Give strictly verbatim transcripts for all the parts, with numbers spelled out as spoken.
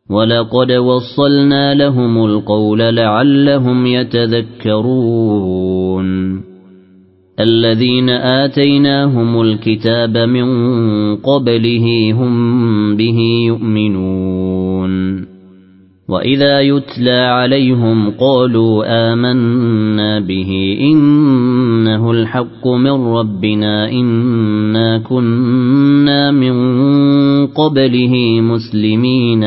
ولقد وصلنا لهم القول لعلهم يتذكرون الذين آتيناهم الكتاب من قبله هم به يؤمنون وإذا يتلى عليهم قالوا آمنا به إنه الحق من ربنا إنا كنا من قبله مسلمين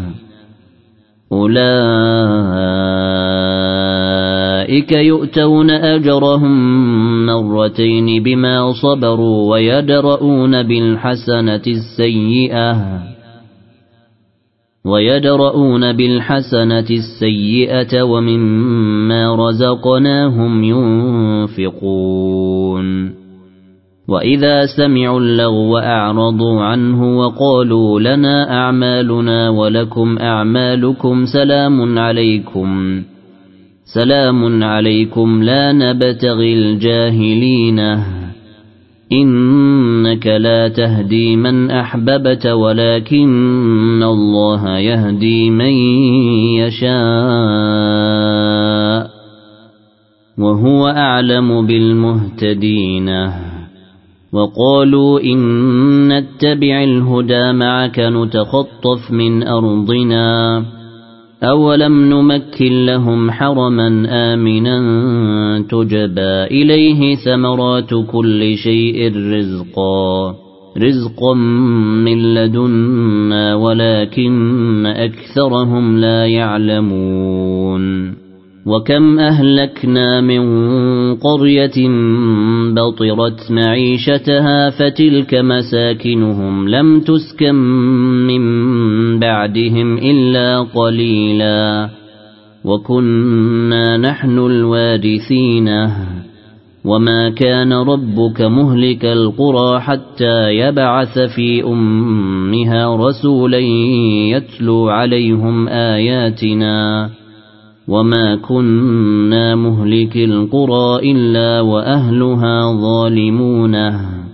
أولئك يؤتون أجرهم مرتين بما صبروا ويدرؤون بالحسنة السيئة ويدرؤون بالحسنة السيئة ومما رزقناهم ينفقون وإذا سمعوا اللغو أعرضوا عنه وقالوا لنا أعمالنا ولكم أعمالكم سلام عليكم سلام عليكم لا نبتغي الجاهلين إنك لا تهدي من أحببت ولكن الله يهدي من يشاء وهو أعلم بالمهتدين وقالوا إن نتبع الهدى معك نتخطف من أرضنا أولم نمكن لهم حرما آمنا تجبى إليه ثمرات كل شيء رزقا رزقا من لدنا ولكن أكثرهم لا يعلمون وكم أهلكنا من قرية بطرت معيشتها فتلك مساكنهم لم تسكن من بعدهم إلا قليلا وكنا نحن الوارثين وما كان ربك مهلك القرى حتى يبعث في أمها رسولا يتلو عليهم آياتنا وما كنا مهلك القرى إلا وأهلها ظالمون